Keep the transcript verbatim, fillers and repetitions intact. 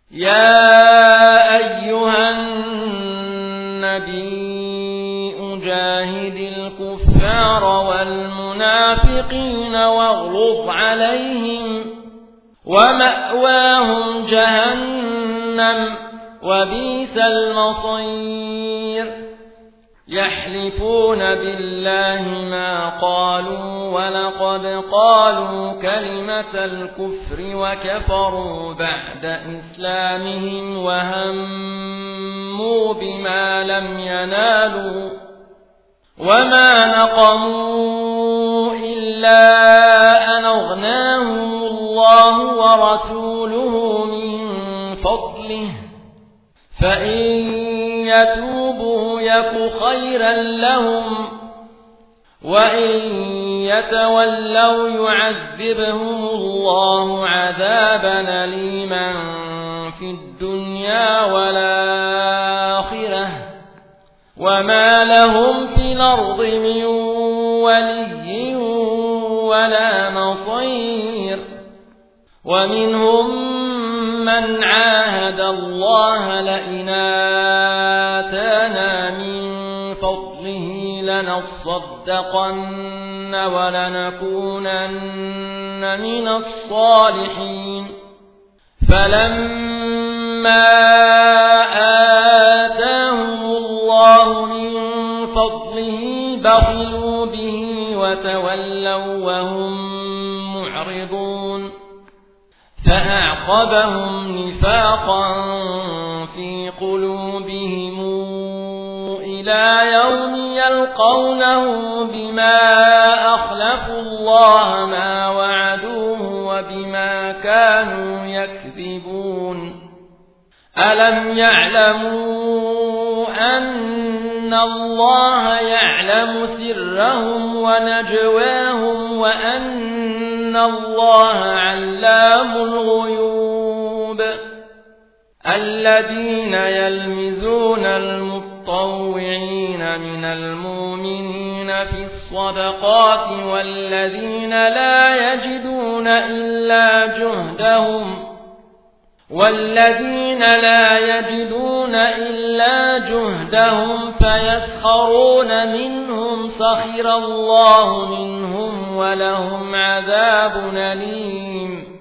يا أيها النبي جاهد الكفار والمنافقين واغلظ عليهم ومأواهم جهنم وبئس المصير يحلفون بالله ما قالوا ولقد قالوا كلمة الكفر وكفروا بعد إسلامهم وهموا بما لم ينالوا وما نقموا إلا أن أغناهم الله ورسوله من فضله فإن يتوبوا يك خيرا لهم وإن يتولوا يعذبهم الله عذابا أليما في الدنيا والآخرة وما لهم في الأرض من ولي ولا نصير ومنهم من عاهد الله لئن آتانا من فضله لنصدقن ولنكونن من الصالحين فلما آتاهم الله من فضله بخلوا به وتولوا وهم معرضون فأعقبهم نفاقا في قلوبهم إلى يوم يلقونه بما أخلفوا الله ما وعدوه وبما كانوا يكذبون ألم يعلموا أن الله يعلم سرهم ونجواهم وأن الله علام الغيوب الذين يلمزون المطوعين من المؤمنين في الصدقات والذين لا يجدون إلا جهدهم والذين لا يجدون إلا جهدهم فيسخرون منهم سخر الله منهم ولهم عذاب أليم